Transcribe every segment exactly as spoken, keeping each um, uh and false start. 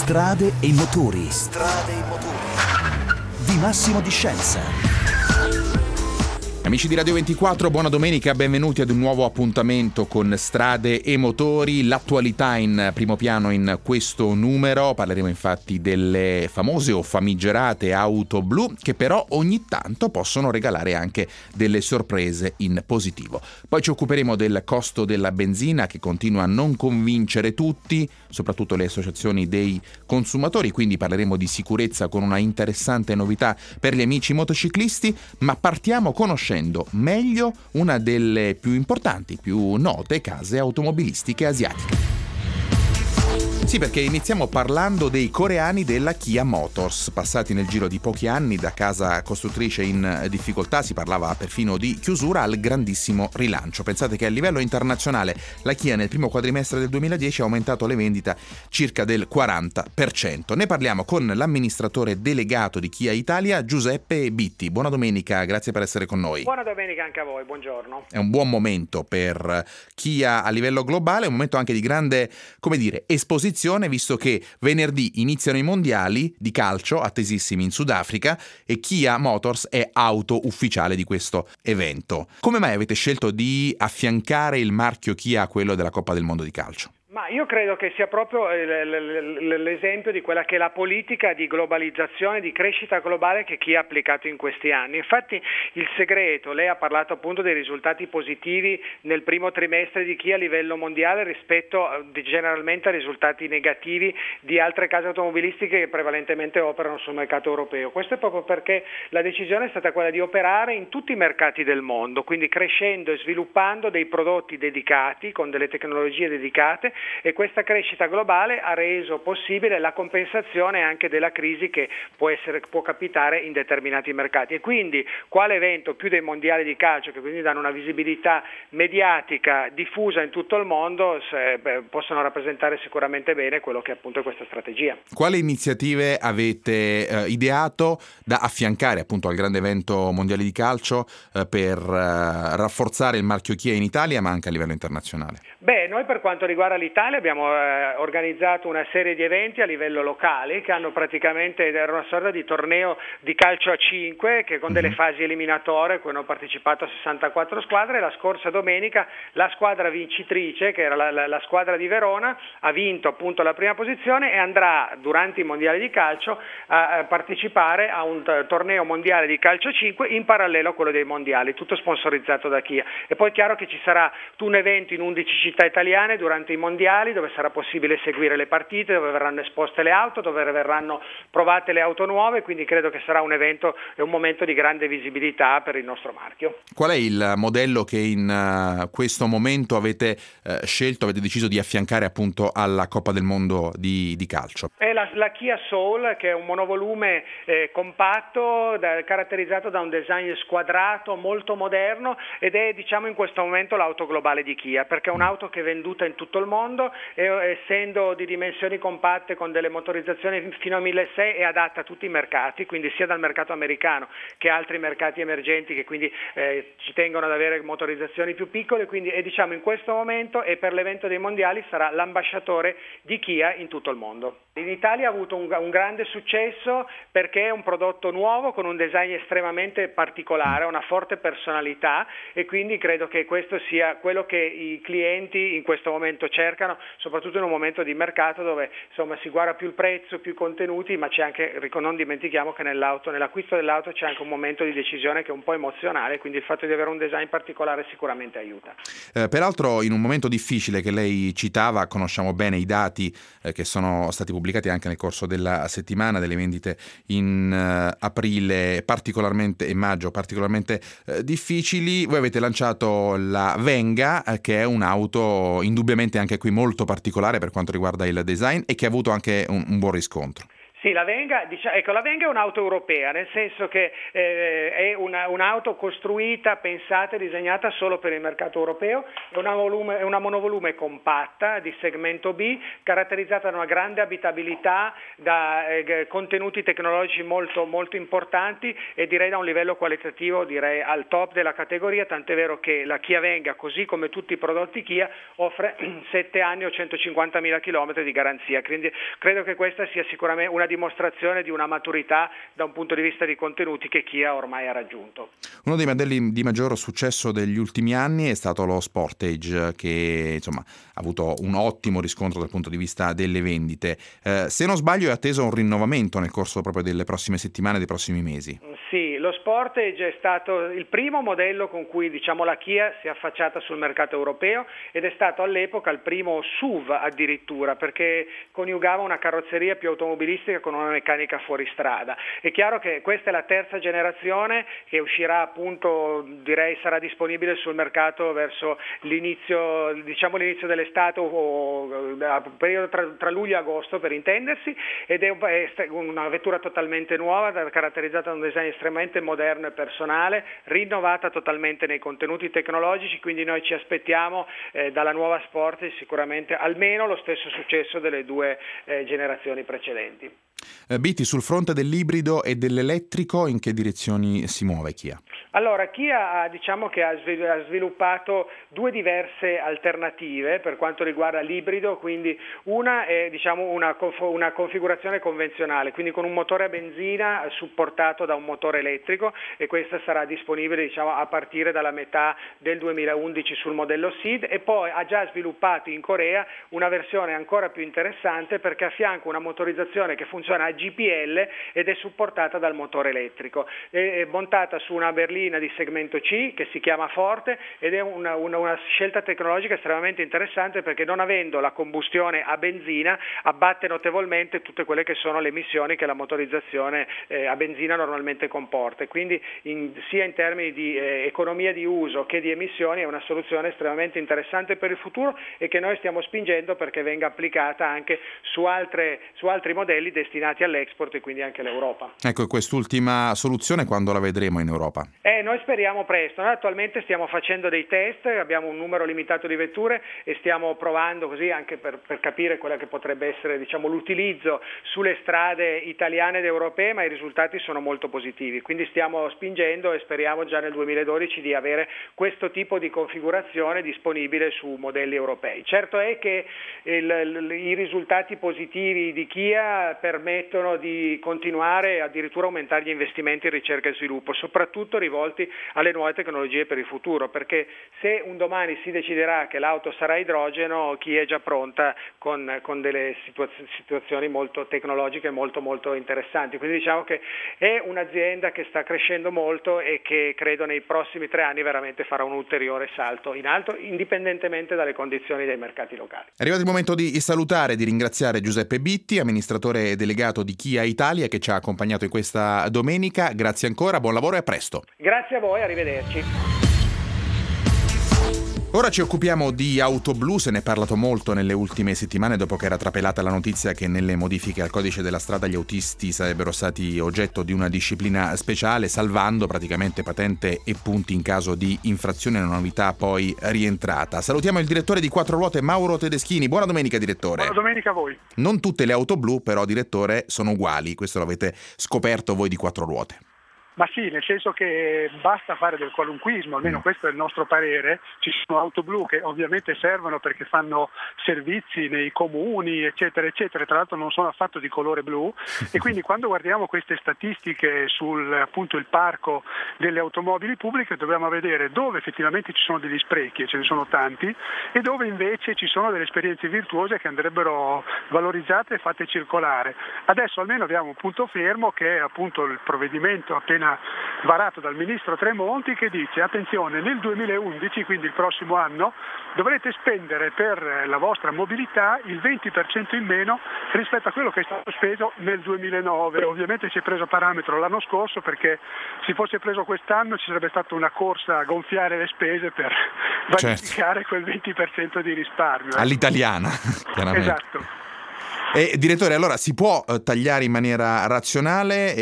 Strade e motori. Strade e motori. Di Massimo Di Scienza. Amici di Radio ventiquattro, buona domenica, benvenuti ad un nuovo appuntamento con Strade e Motori, l'attualità in primo piano in questo numero. Parleremo infatti delle famose o famigerate auto blu che però ogni tanto possono regalare anche delle sorprese in positivo. Poi ci occuperemo del costo della benzina che continua a non convincere tutti, soprattutto le associazioni dei consumatori, quindi parleremo di sicurezza con una interessante novità per gli amici motociclisti, ma partiamo conoscendo meglio una delle più importanti, più note case automobilistiche asiatiche. Sì, perché iniziamo parlando dei coreani della Kia Motors, passati nel giro di pochi anni da casa costruttrice in difficoltà, si parlava perfino di chiusura, al grandissimo rilancio. Pensate che a livello internazionale la Kia nel primo quadrimestre del duemiladieci ha aumentato le vendite circa del quaranta per cento. Ne parliamo con l'amministratore delegato di Kia Italia, Giuseppe Bitti. Buona domenica, grazie per essere con noi. Buona domenica anche a voi, buongiorno. È un buon momento per Kia a livello globale, un momento anche di grande, come dire, esposizione, visto che venerdì iniziano i mondiali di calcio attesissimi in Sudafrica e Kia Motors è auto ufficiale di questo evento. Come mai avete scelto di affiancare il marchio Kia a quello della Coppa del Mondo di calcio? Ma io credo che sia proprio l'esempio di quella che è la politica di globalizzazione, di crescita globale che Kia ha applicato in questi anni. Infatti il segreto, lei ha parlato appunto dei risultati positivi nel primo trimestre di Kia a livello mondiale rispetto generalmente a risultati negativi di altre case automobilistiche che prevalentemente operano sul mercato europeo. Questo è proprio perché la decisione è stata quella di operare in tutti i mercati del mondo, quindi crescendo e sviluppando dei prodotti dedicati con delle tecnologie dedicate, e questa crescita globale ha reso possibile la compensazione anche della crisi che può essere, può capitare in determinati mercati. E quindi quale evento più dei mondiali di calcio, che quindi danno una visibilità mediatica diffusa in tutto il mondo, se, beh, possono rappresentare sicuramente bene quello che appunto è questa strategia. Quali iniziative avete eh, ideato da affiancare appunto al grande evento mondiale di calcio eh, per eh, rafforzare il marchio Kia in Italia ma anche a livello internazionale? Beh, noi per quanto riguarda l'Italia abbiamo eh, organizzato una serie di eventi a livello locale che hanno praticamente, era una sorta di torneo di calcio a cinque che con delle fasi eliminatorie, cui hanno partecipato sessantaquattro squadre. La scorsa domenica la squadra vincitrice, che era la, la, la squadra di Verona, ha vinto appunto la prima posizione e andrà durante i mondiali di calcio a, a partecipare a un t- torneo mondiale di calcio a cinque in parallelo a quello dei mondiali, tutto sponsorizzato da Kia. E poi è chiaro che ci sarà un evento in undici città italiane durante i mondiali, dove sarà possibile seguire le partite, dove verranno esposte le auto, dove verranno provate le auto nuove, quindi credo che sarà un evento e un momento di grande visibilità per il nostro marchio. Qual è il modello che in uh, questo momento avete uh, scelto, avete deciso di affiancare appunto alla Coppa del Mondo di, di calcio? È la, la Kia Soul, che è un monovolume eh, compatto, da, caratterizzato da un design squadrato, molto moderno, ed è diciamo in questo momento l'auto globale di Kia, perché è un'auto che è venduta in tutto il mondo e essendo di dimensioni compatte con delle motorizzazioni fino a milleseicento è adatta a tutti i mercati, quindi sia dal mercato americano che altri mercati emergenti che quindi eh, ci tengono ad avere motorizzazioni più piccole, quindi e diciamo in questo momento e per l'evento dei mondiali sarà l'ambasciatore di Kia in tutto il mondo. In Italia ha avuto un, un grande successo perché è un prodotto nuovo con un design estremamente particolare, una forte personalità, e quindi credo che questo sia quello che i clienti in questo momento cercano, soprattutto in un momento di mercato dove insomma si guarda più il prezzo, più i contenuti, ma c'è anche, non dimentichiamo che nell'auto, nell'acquisto dell'auto c'è anche un momento di decisione che è un po' emozionale, quindi il fatto di avere un design particolare sicuramente aiuta. Eh, peraltro in un momento difficile che lei citava, conosciamo bene i dati eh, che sono stati pubblicati anche nel corso della settimana delle vendite in uh, aprile particolarmente e maggio particolarmente uh, difficili. Voi avete lanciato la Venga, eh, che è un'auto indubbiamente anche qui molto particolare per quanto riguarda il design e che ha avuto anche un, un buon riscontro. Sì, la Venga, diciamo, ecco, la Venga è un'auto europea, nel senso che eh, è una, un'auto costruita, pensata e disegnata solo per il mercato europeo, è una, volume, è una monovolume compatta di segmento B, caratterizzata da una grande abitabilità, da eh, contenuti tecnologici molto, molto importanti e direi da un livello qualitativo direi al top della categoria, tant'è vero che la Kia Venga, così come tutti i prodotti Kia, offre sette anni o centocinquantamila chilometri di garanzia, quindi credo che questa sia sicuramente una dimostrazione di una maturità da un punto di vista di contenuti che Kia ormai ha raggiunto. Uno dei modelli di maggior successo degli ultimi anni è stato lo Sportage, che insomma ha avuto un ottimo riscontro dal punto di vista delle vendite. Eh, se non sbaglio è atteso un rinnovamento nel corso proprio delle prossime settimane, dei prossimi mesi. Sì, lo Sportage è stato il primo modello con cui diciamo la Kia si è affacciata sul mercato europeo ed è stato all'epoca il primo S U V addirittura, perché coniugava una carrozzeria più automobilistica con una meccanica fuori strada. È chiaro che questa è la terza generazione che uscirà appunto, direi sarà disponibile sul mercato verso l'inizio, diciamo l'inizio dell'estate o periodo tra, tra luglio e agosto per intendersi, ed è una vettura totalmente nuova, caratterizzata da un design estremamente moderno e personale, rinnovata totalmente nei contenuti tecnologici, quindi noi ci aspettiamo eh, dalla nuova Sportage sicuramente almeno lo stesso successo delle due eh, generazioni precedenti. Eh, Bitti, sul fronte dell'ibrido e dell'elettrico in che direzioni si muove Kia? Allora, Kia ha, diciamo che ha sviluppato due diverse alternative per quanto riguarda l'ibrido, quindi una è diciamo una, una configurazione convenzionale, quindi con un motore a benzina supportato da un motore elettrico, e questa sarà disponibile diciamo a partire dalla metà del duemilaundici sul modello S I D, e poi ha già sviluppato in Corea una versione ancora più interessante perché affianca una motorizzazione che funziona a G P L ed è supportata dal motore elettrico, è montata su una berlina di segmento C che si chiama Forte ed è una, una, una scelta tecnologica estremamente interessante perché, non avendo la combustione a benzina, abbatte notevolmente tutte quelle che sono le emissioni che la motorizzazione eh, a benzina normalmente comporta, quindi in, sia in termini di eh, economia di uso che di emissioni è una soluzione estremamente interessante per il futuro e che noi stiamo spingendo perché venga applicata anche su, altre, su altri modelli destinati all'export e quindi anche all'Europa. Ecco, quest'ultima soluzione quando la vedremo in Europa? Eh, noi speriamo presto. Noi attualmente stiamo facendo dei test, abbiamo un numero limitato di vetture e stiamo provando così anche per, per capire quella che potrebbe essere diciamo l'utilizzo sulle strade italiane ed europee, ma i risultati sono molto positivi, quindi stiamo spingendo e speriamo già nel duemiladodici di avere questo tipo di configurazione disponibile su modelli europei. Certo è che il, il, i risultati positivi di Kia permettono di continuare e addirittura aumentare gli investimenti in ricerca e sviluppo, soprattutto rivolti alle nuove tecnologie per il futuro, perché se un domani si deciderà che l'auto sarà a idrogeno, Kia è già pronta con, con delle situazio- situazioni molto tecnologiche molto molto interessanti, quindi diciamo che è un'azienda che sta crescendo molto e che credo nei prossimi tre anni veramente farà un ulteriore salto in alto indipendentemente dalle condizioni dei mercati locali. È arrivato il momento di salutare e di ringraziare Giuseppe Bitti, amministratore delegato di Kia Italia, che ci ha accompagnato in questa domenica. Grazie ancora, buon lavoro e a presto. Grazie a voi, arrivederci. Ora ci occupiamo di auto blu, se ne è parlato molto nelle ultime settimane dopo che era trapelata la notizia che nelle modifiche al codice della strada gli autisti sarebbero stati oggetto di una disciplina speciale, salvando praticamente patente e punti in caso di infrazione, una novità poi rientrata. Salutiamo il direttore di Quattro Ruote, Mauro Tedeschini. Buona domenica, direttore. Buona domenica a voi. Non tutte le auto blu, però, direttore, sono uguali, questo l'avete scoperto voi di Quattro Ruote. Ma sì, nel senso che basta fare del qualunquismo, almeno questo è il nostro parere. Ci sono auto blu che ovviamente servono perché fanno servizi nei comuni, eccetera, eccetera, tra l'altro non sono affatto di colore blu, e quindi quando guardiamo queste statistiche sul appunto il parco delle automobili pubbliche dobbiamo vedere dove effettivamente ci sono degli sprechi, e ce ne sono tanti, e dove invece ci sono delle esperienze virtuose che andrebbero valorizzate e fatte circolare. Adesso almeno abbiamo un punto fermo che è appunto il provvedimento appena varato dal ministro Tremonti, che dice: attenzione, nel duemilaundici, quindi il prossimo anno, dovrete spendere per la vostra mobilità il venti per cento in meno rispetto a quello che è stato speso nel duemilanove. Ovviamente si è preso parametro l'anno scorso, perché se fosse preso quest'anno ci sarebbe stata una corsa a gonfiare le spese per vanificare certo. quel venti per cento di risparmio. All'italiana, chiaramente. Esatto. E, direttore, allora si può eh, tagliare in maniera razionale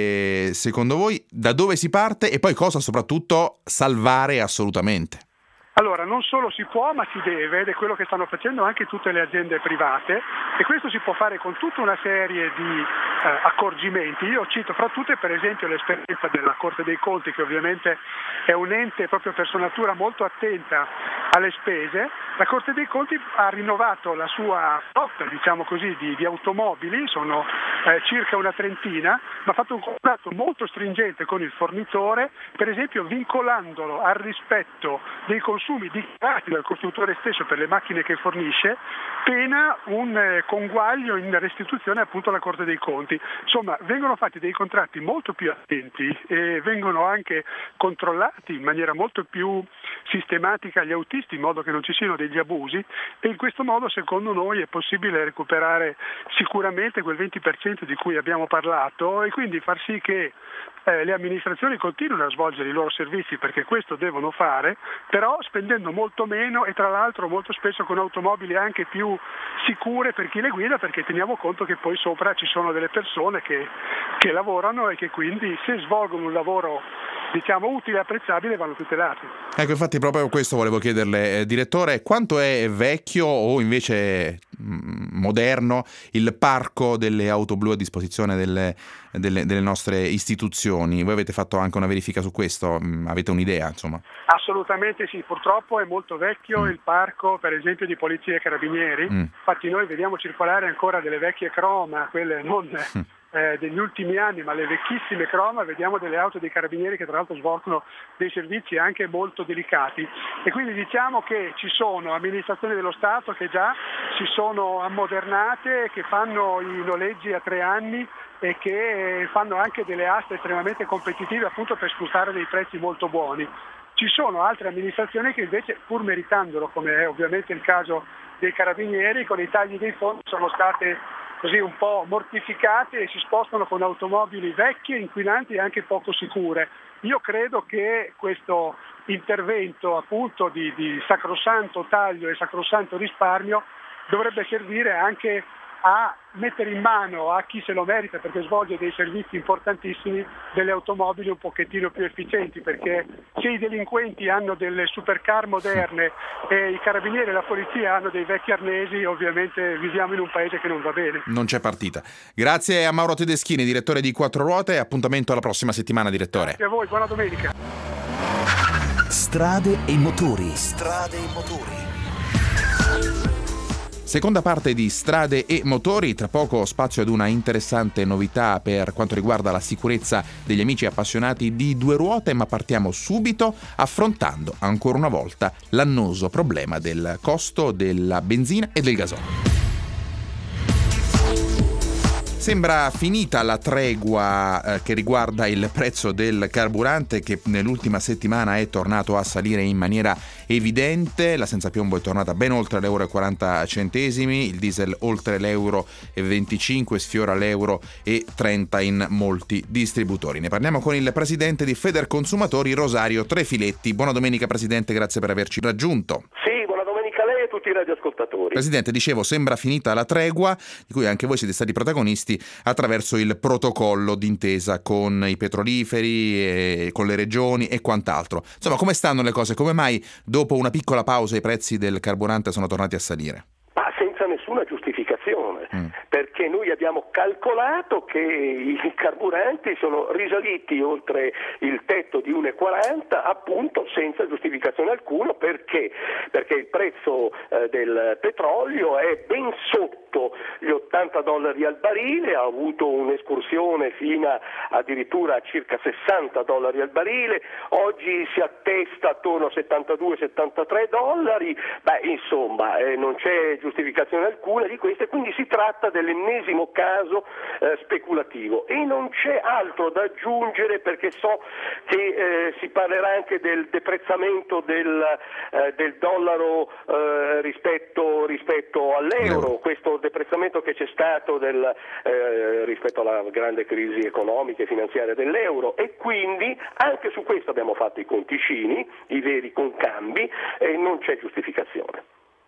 e secondo voi da dove si parte e poi cosa soprattutto salvare assolutamente? Allora, non solo si può, ma si deve, ed è quello che stanno facendo anche tutte le aziende private, e questo si può fare con tutta una serie di eh, accorgimenti. Io cito fra tutte per esempio l'esperienza della Corte dei Conti, che ovviamente è un ente proprio per sua natura molto attenta alle spese. La Corte dei Conti ha rinnovato la sua flotta, diciamo così, di, di automobili, sono eh, circa una trentina, ma ha fatto un contratto molto stringente con il fornitore, per esempio vincolandolo al rispetto dei consumi dichiarati dal costruttore stesso per le macchine che fornisce, pena un eh, conguaglio in restituzione appunto alla Corte dei Conti. Insomma, vengono fatti dei contratti molto più attenti e vengono anche controllati in maniera molto più sistematica gli autisti, in modo che non ci siano degli abusi, e in questo modo secondo noi è possibile recuperare sicuramente quel venti per cento di cui abbiamo parlato e quindi far sì che eh, le amministrazioni continuino a svolgere i loro servizi, perché questo devono fare, però spendendo molto meno e tra l'altro molto spesso con automobili anche più sicure per chi le guida, perché teniamo conto che poi sopra ci sono delle persone che, che lavorano e che quindi se svolgono un lavoro diciamo utile e apprezzabile vanno tutelati. Ecco, infatti proprio questo volevo chiederle, eh, direttore, quanto è vecchio o invece mh, moderno il parco delle auto blu a disposizione delle, delle, delle nostre istituzioni? Voi avete fatto anche una verifica su questo? Mh, avete un'idea, insomma? Assolutamente sì, purtroppo è molto vecchio mm. il parco per esempio di polizia e carabinieri, mm. infatti noi vediamo circolare ancora delle vecchie croma, quelle non mm. eh, degli ultimi anni, ma le vecchissime croma, vediamo delle auto dei carabinieri che tra l'altro svolgono dei servizi anche molto delicati, e quindi diciamo che ci sono amministrazioni dello Stato che già si sono ammodernate, che fanno i noleggi a tre anni e che fanno anche delle aste estremamente competitive appunto per sfruttare dei prezzi molto buoni. Ci sono altre amministrazioni che invece, pur meritandolo, come è ovviamente il caso dei carabinieri, con i tagli dei fondi sono state così un po' mortificate e si spostano con automobili vecchie, inquinanti e anche poco sicure. Io credo che questo intervento appunto di, di sacrosanto taglio e sacrosanto risparmio dovrebbe servire anche a mettere in mano a chi se lo merita, perché svolge dei servizi importantissimi, delle automobili un pochettino più efficienti, perché se i delinquenti hanno delle supercar moderne e i carabinieri e la polizia hanno dei vecchi arnesi, ovviamente viviamo in un paese che non va bene. Non c'è partita. Grazie a Mauro Tedeschini, direttore di Quattro Ruote, appuntamento alla prossima settimana, direttore. Grazie a voi, buona domenica. Strade e motori. Strade e motori. Seconda parte di Strade e Motori, tra poco spazio ad una interessante novità per quanto riguarda la sicurezza degli amici appassionati di due ruote, ma partiamo subito affrontando ancora una volta l'annoso problema del costo della benzina e del gasolio. Sembra finita la tregua eh, che riguarda il prezzo del carburante, che nell'ultima settimana è tornato a salire in maniera evidente. La senza piombo è tornata ben oltre l'euro e quaranta centesimi, il diesel oltre l'euro e venticinque, sfiora l'euro e trenta in molti distributori. Ne parliamo con il presidente di Federconsumatori, Rosario Trefiletti. Buona domenica presidente, grazie per averci raggiunto. Sì, buona domenica a lei e a tutti i radioascoltatori. Presidente, dicevo, sembra finita la tregua, di cui anche voi siete stati protagonisti attraverso il protocollo d'intesa con i petroliferi, e con le regioni e quant'altro. Insomma, come stanno le cose? Come mai dopo una piccola pausa i prezzi del carburante sono tornati a salire? Ma senza nessuna giustificazione, mm. perché noi abbiamo calcolato che i carburanti sono risaliti oltre il tetto di uno e quaranta appunto senza giustificazione alcuna. Perché? Perché il prezzo eh, del petrolio è ben sotto gli ottanta dollari al barile, ha avuto un'escursione fino a, addirittura a circa sessanta dollari al barile, oggi si attesta attorno a settantadue settantatré dollari, beh insomma eh, non c'è giustificazione alcuna di questo, e quindi si tratta dell'ennesimo caso eh, speculativo, e non c'è altro da aggiungere, perché so che eh, si parlerà anche del deprezzamento del, eh, del dollaro eh, rispetto, rispetto all'euro, questo deprezzamento che c'è stato del, eh, rispetto alla grande crisi economica e finanziaria dell'euro, e quindi anche su questo abbiamo fatto i conticini, i veri concambi, e non c'è giustificazione.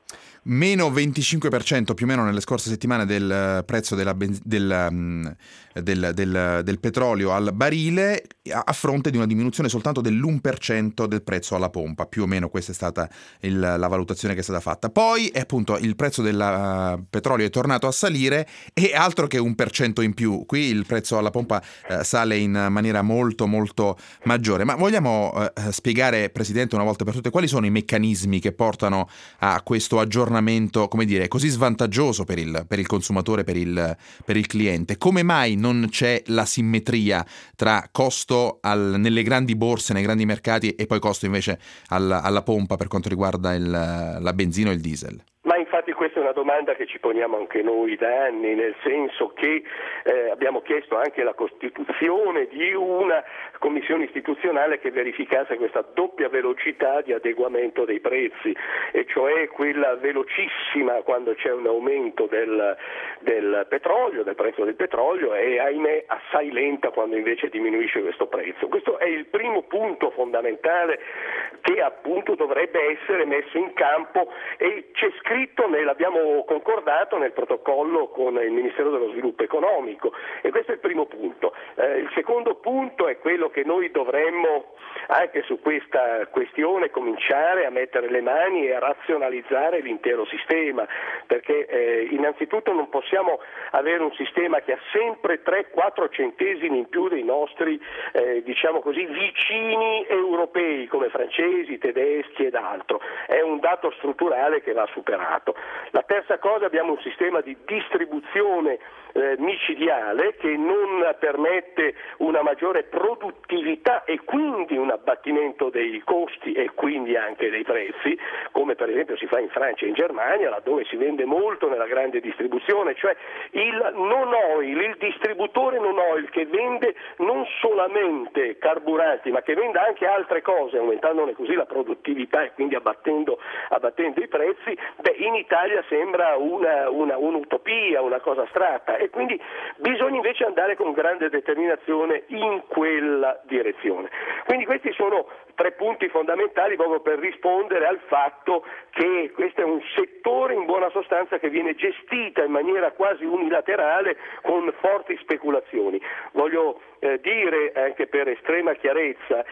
meno venticinque per cento più o meno nelle scorse settimane del prezzo della benz- del, um, del, del, del petrolio al barile, a fronte di una diminuzione soltanto dell'uno per cento del prezzo alla pompa. Più o meno questa è stata il, la valutazione che è stata fatta. Poi eh, appunto il prezzo del uh, petrolio è tornato a salire, e altro che un per cento in più. Qui il prezzo alla pompa uh, sale in maniera molto molto maggiore. Ma vogliamo uh, spiegare, Presidente, una volta per tutte, quali sono i meccanismi che portano a questo aggiornamento, come dire, così svantaggioso per il, per il consumatore, per il, per il cliente? Come mai non c'è la simmetria tra costo al, nelle grandi borse, nei grandi mercati, e poi costo invece al, alla pompa per quanto riguarda il, la benzina o il diesel? Ma infatti questa è una domanda che ci poniamo anche noi da anni, nel senso che eh, abbiamo chiesto anche la costituzione di una commissione istituzionale che verificasse questa doppia velocità di adeguamento dei prezzi, e cioè quella velocissima quando c'è un aumento del, del petrolio, del prezzo del petrolio, e ahimè assai lenta quando invece diminuisce questo prezzo. Questo è il primo punto fondamentale che appunto dovrebbe essere messo in campo, e c'è scritto, l'abbiamo concordato nel protocollo con il Ministero dello Sviluppo Economico, e questo è il primo punto. Eh, il secondo punto è quello che noi dovremmo anche su questa questione cominciare a mettere le mani e a razionalizzare l'intero sistema, perché eh, innanzitutto non possiamo avere un sistema che ha sempre tre quattro centesimi in più dei nostri eh, diciamo così vicini europei come francesi, tedeschi ed altro. È un dato strutturale che va superato. La terza cosa, abbiamo un sistema di distribuzione eh, micidiale che non permette una maggiore produttività e quindi un abbattimento dei costi e quindi anche dei prezzi, come per esempio si fa in Francia e in Germania, laddove si vende molto nella grande distribuzione, cioè il non oil, il distributore non oil che vende non solamente carburanti ma che vende anche altre cose, aumentandone così la produttività e quindi abbattendo, abbattendo i prezzi. Beh, in Italia sembra una, una, un'utopia, una cosa astratta, e quindi bisogna invece andare con grande determinazione in quella direzione. Quindi questi sono tre punti fondamentali proprio per rispondere al fatto che questo è un settore in buona sostanza che viene gestita in maniera quasi unilaterale con forti speculazioni. Voglio eh, dire anche per estrema chiarezza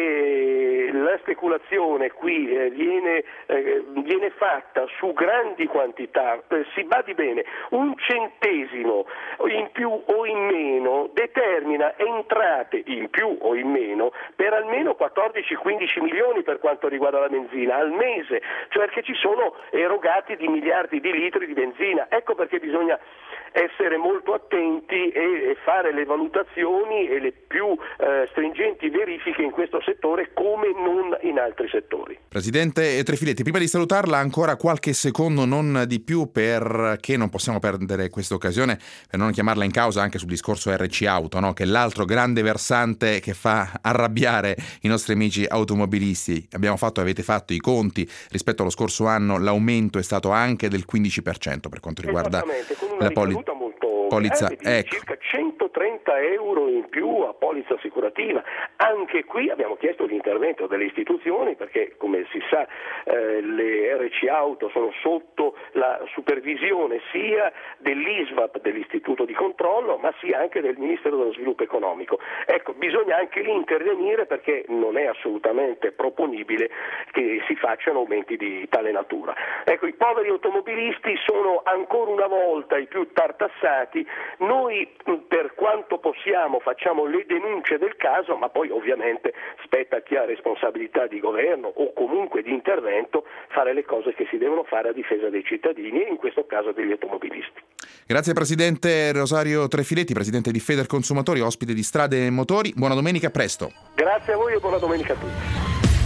che la speculazione qui eh, viene, eh, viene fatta su grandi quantità, eh, si badi bene, un centesimo in più o in meno determina entrate in più o in meno per almeno quattordici quindici milioni per quanto riguarda la benzina al mese, cioè che ci sono erogati di miliardi di litri di benzina. Ecco perché bisogna essere molto attenti e fare le valutazioni e le più eh, stringenti verifiche in questo settore come non in altri settori. Presidente Trefiletti, prima di salutarla ancora qualche secondo, non di più, perché non possiamo perdere questa occasione per non chiamarla in causa anche sul discorso erre ci Auto, no? Che è l'altro grande versante che fa arrabbiare i nostri amici automobilisti. Abbiamo fatto, avete fatto i conti, rispetto allo scorso anno l'aumento è stato anche del quindici per cento per quanto riguarda la polizza. Molto polizza, grande, ecco. Circa centotrenta euro in più a polizza assicurativa. Anche qui abbiamo chiesto l'intervento delle istituzioni perché, come si sa, eh, le erre ci Auto sono sotto la supervisione sia dell'I S V A P, dell'Istituto di Controllo, ma sia anche del Ministero dello Sviluppo Economico. Ecco, bisogna anche lì intervenire perché non è assolutamente proponibile che si facciano aumenti di tale natura. Ecco, i poveri automobilisti sono ancora una volta i più tartassati. Noi per quanto possiamo facciamo le denunce del caso, ma poi ovviamente spetta a chi ha responsabilità di governo o comunque di intervento fare le cose che si devono fare a difesa dei cittadini e in questo caso degli automobilisti. Grazie Presidente Rosario Trefiletti, Presidente di Federconsumatori, ospite di Strade e Motori. Buona domenica, a presto. Grazie a voi e buona domenica a tutti.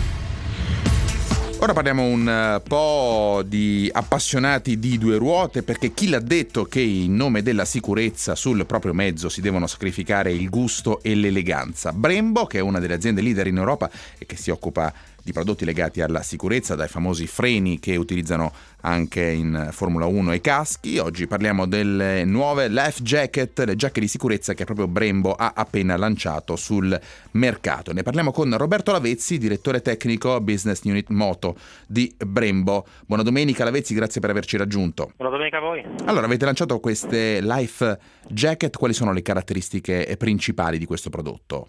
Ora parliamo un po' di appassionati di due ruote, perché chi l'ha detto che in nome della sicurezza sul proprio mezzo si devono sacrificare il gusto e l'eleganza? Brembo, che è una delle aziende leader in Europa e che si occupa di prodotti legati alla sicurezza, dai famosi freni che utilizzano anche in Formula uno e caschi. Oggi parliamo delle nuove life jacket, le giacche di sicurezza che proprio Brembo ha appena lanciato sul mercato. Ne parliamo con Roberto Lavezzi, direttore tecnico Business Unit Moto di Brembo. Buona domenica Lavezzi, grazie per averci raggiunto. Buona domenica a voi. Allora, avete lanciato queste life jacket, quali sono le caratteristiche principali di questo prodotto?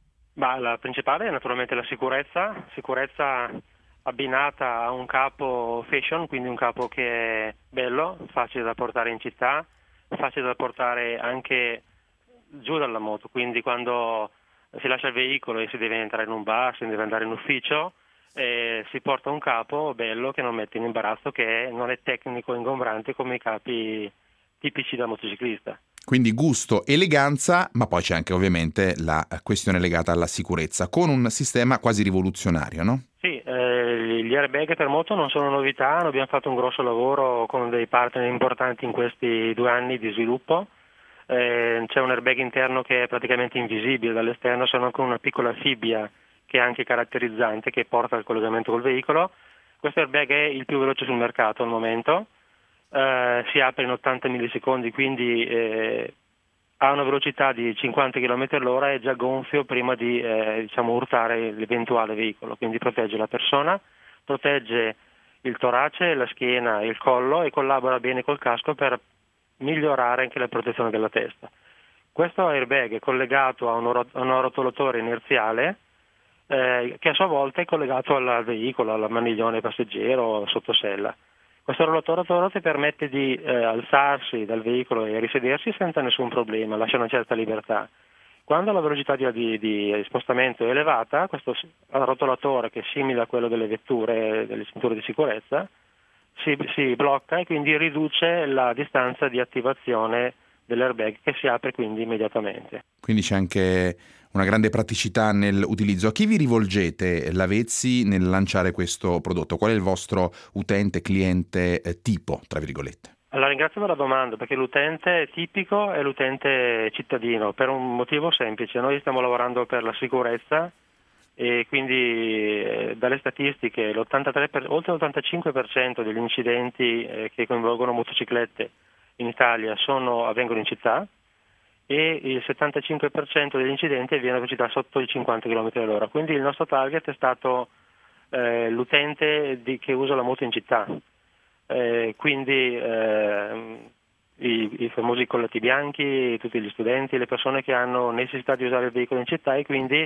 Ma la principale è naturalmente la sicurezza, sicurezza abbinata a un capo fashion, quindi un capo che è bello, facile da portare in città, facile da portare anche giù dalla moto, quindi quando si lascia il veicolo e si deve entrare in un bar, si deve andare in ufficio, eh, si porta un capo bello che non mette in imbarazzo, che non è tecnico, ingombrante come i capi tipici da motociclista. Quindi gusto, eleganza, ma poi c'è anche ovviamente la questione legata alla sicurezza, con un sistema quasi rivoluzionario, no? Sì, eh, gli airbag per moto non sono novità, abbiamo fatto un grosso lavoro con dei partner importanti in questi due anni di sviluppo. Eh, c'è un airbag interno che è praticamente invisibile dall'esterno, se non con una piccola fibbia che è anche caratterizzante, che porta al collegamento col veicolo. Questo airbag è il più veloce sul mercato al momento. Uh, si apre in ottanta millisecondi, quindi eh, ha una velocità di cinquanta chilometri all'ora, è già gonfio prima di eh, diciamo urtare l'eventuale veicolo, quindi protegge la persona, protegge il torace, la schiena e il collo e collabora bene col casco per migliorare anche la protezione della testa. Questo airbag è collegato a un, rot- a un rotolatore inerziale eh, che a sua volta è collegato al, al veicolo, al maniglione passeggero sottosella. Questo rotolatore permette di eh, alzarsi dal veicolo e risedersi senza nessun problema, lascia una certa libertà. Quando la velocità di, di, di spostamento è elevata, questo rotolatore, che è simile a quello delle vetture, delle cinture di sicurezza, si, si blocca e quindi riduce la distanza di attivazione dell'airbag, che si apre quindi immediatamente. Quindi c'è anche una grande praticità nell'utilizzo. A chi vi rivolgete, Lavezzi, nel lanciare questo prodotto? Qual è il vostro utente, cliente eh, tipo, tra virgolette? Allora, ringrazio per la domanda, perché l'utente tipico è l'utente cittadino, per un motivo semplice. Noi stiamo lavorando per la sicurezza e quindi eh, dalle statistiche l'ottantatré per, oltre l'ottantacinque per cento degli incidenti eh, che coinvolgono motociclette in Italia sono, avvengono in città, e il settantacinque per cento degli incidenti avviene a velocità sotto i cinquanta chilometri all'ora. Quindi il nostro target è stato eh, l'utente di, che usa la moto in città, eh, quindi eh, i, i famosi collati bianchi, tutti gli studenti, le persone che hanno necessità di usare il veicolo in città e quindi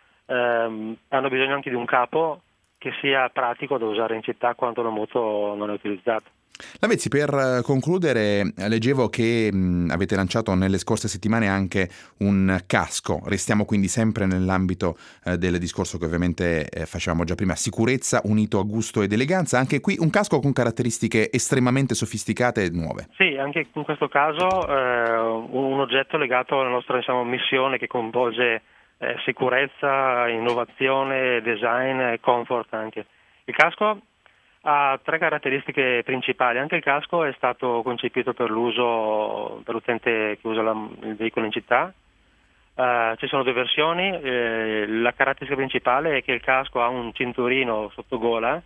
ehm, hanno bisogno anche di un capo che sia pratico da usare in città quando la moto non è utilizzata. Lavezzi, per concludere, leggevo che mh, avete lanciato nelle scorse settimane anche un casco. Restiamo quindi sempre nell'ambito eh, del discorso che ovviamente eh, facevamo già prima, sicurezza unito a gusto ed eleganza. Anche qui un casco con caratteristiche estremamente sofisticate e nuove. Sì, anche in questo caso eh, un oggetto legato alla nostra diciamo, missione, che coinvolge eh, sicurezza, innovazione, design e comfort anche. Il casco ha tre caratteristiche principali. Anche il casco è stato concepito per l'uso per l'utente che usa la, il veicolo in città. Uh, ci sono due versioni. Eh, la caratteristica principale è che il casco ha un cinturino sotto gola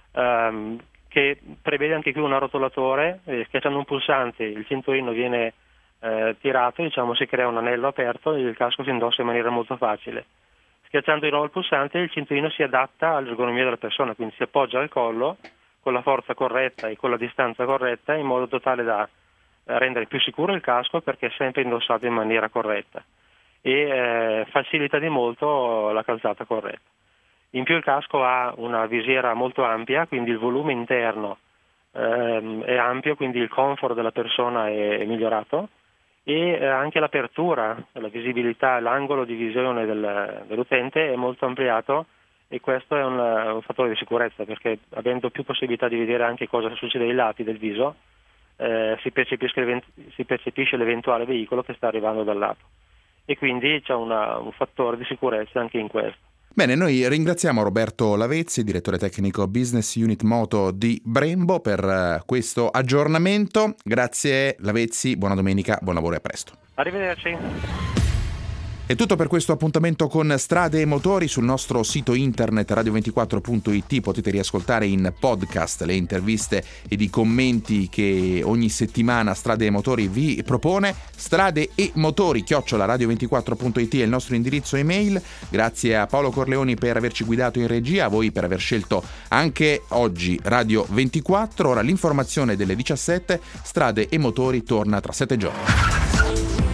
um, che prevede anche qui un arrotolatore. Eh, schiacciando un pulsante il cinturino viene eh, tirato, diciamo si crea un anello aperto e il casco si indossa in maniera molto facile. Schiacciando di nuovo il pulsante il cinturino si adatta all'ergonomia della persona, quindi si appoggia al collo con la forza corretta e con la distanza corretta in modo tale da rendere più sicuro il casco, perché è sempre indossato in maniera corretta e eh, facilita di molto la calzata corretta. In più il casco ha una visiera molto ampia, quindi il volume interno ehm, è ampio, quindi il comfort della persona è, è migliorato. E anche l'apertura, la visibilità, l'angolo di visione del, dell'utente è molto ampliato, e questo è un, un fattore di sicurezza, perché avendo più possibilità di vedere anche cosa succede ai lati del viso eh, si, percepisce si percepisce l'eventuale veicolo che sta arrivando dal lato, e quindi c'è una, un fattore di sicurezza anche in questo. Bene, noi ringraziamo Roberto Lavezzi, direttore tecnico Business Unit Moto di Brembo, per questo aggiornamento. Grazie Lavezzi, buona domenica, buon lavoro e a presto. Arrivederci. È tutto per questo appuntamento con Strade e Motori. Sul nostro sito internet radio ventiquattro punto it potete riascoltare in podcast le interviste ed i commenti che ogni settimana Strade e Motori vi propone. Strade e Motori chiocciola radio ventiquattro punto it è il nostro indirizzo email. Grazie a Paolo Corleoni per averci guidato in regia, a voi per aver scelto anche oggi Radio ventiquattro. Ora l'informazione delle diciassette. Strade e Motori torna tra sette giorni.